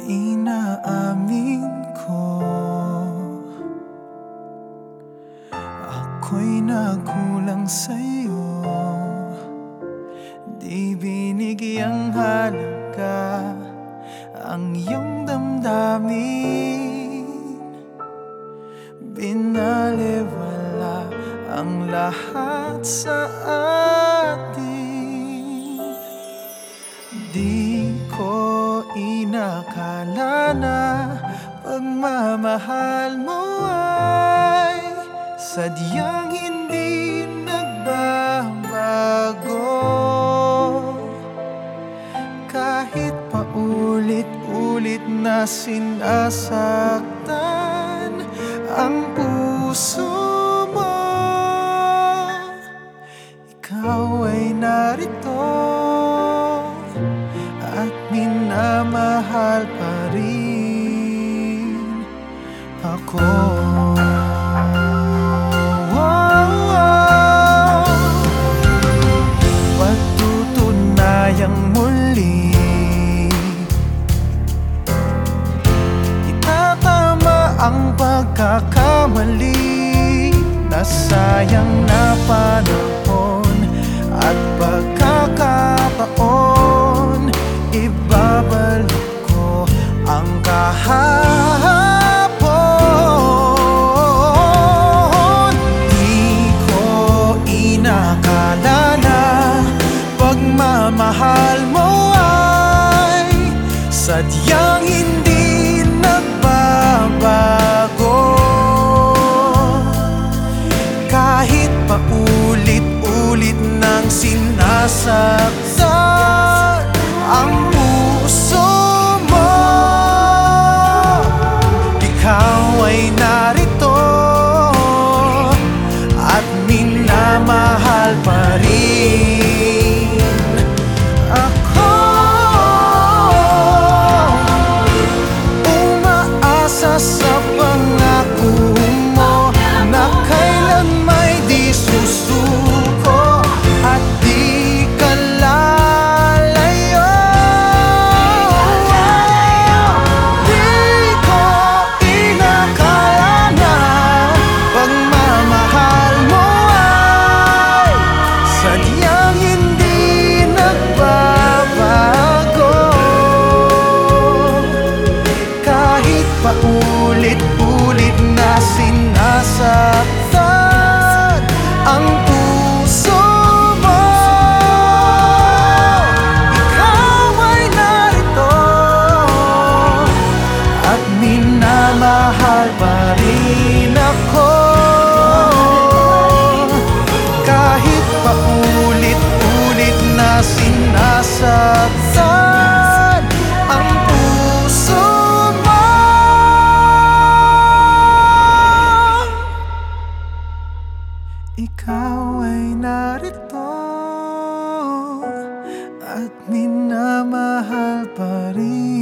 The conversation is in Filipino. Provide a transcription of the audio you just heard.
Inaamin ko, ako'y nagkulang sa'yo. Di binigyang halaga ang iyong damdamin. Binalewala ang lahat sa atin. Di ko inakala na pagmamahal mo ay sadyang hindi nagbabago. Kahit paulit-ulit na sinasaktan ang puso mo, ikaw ay narito at minamahal pa rin ako. Patutunayang muli itatama ang pagkakamali, nasayang na panahon at pagkakataon. Ibabalik ko ang kahapon. Di ko inakala na pagmamahal mo ay sadyang hindi nagbabago. Kahit paulit-ulit nang sinasaktan ang puso mo, ikaw ay narito at minamahal pa rin ako. Umaasa sa pangako mo na kailan may di susuko at di ka lalayo. Di ko inakala na pagmamahal mo ay sadyang hindi nagbabago. Kahit paulit-ulit na sinasaktan ang puso mo, ikaw ay narito at minamahal pa rin ako. Kahit paulit-ulit na sinasaktan ang puso mo, ikaw ay narito at minamahal pa rin.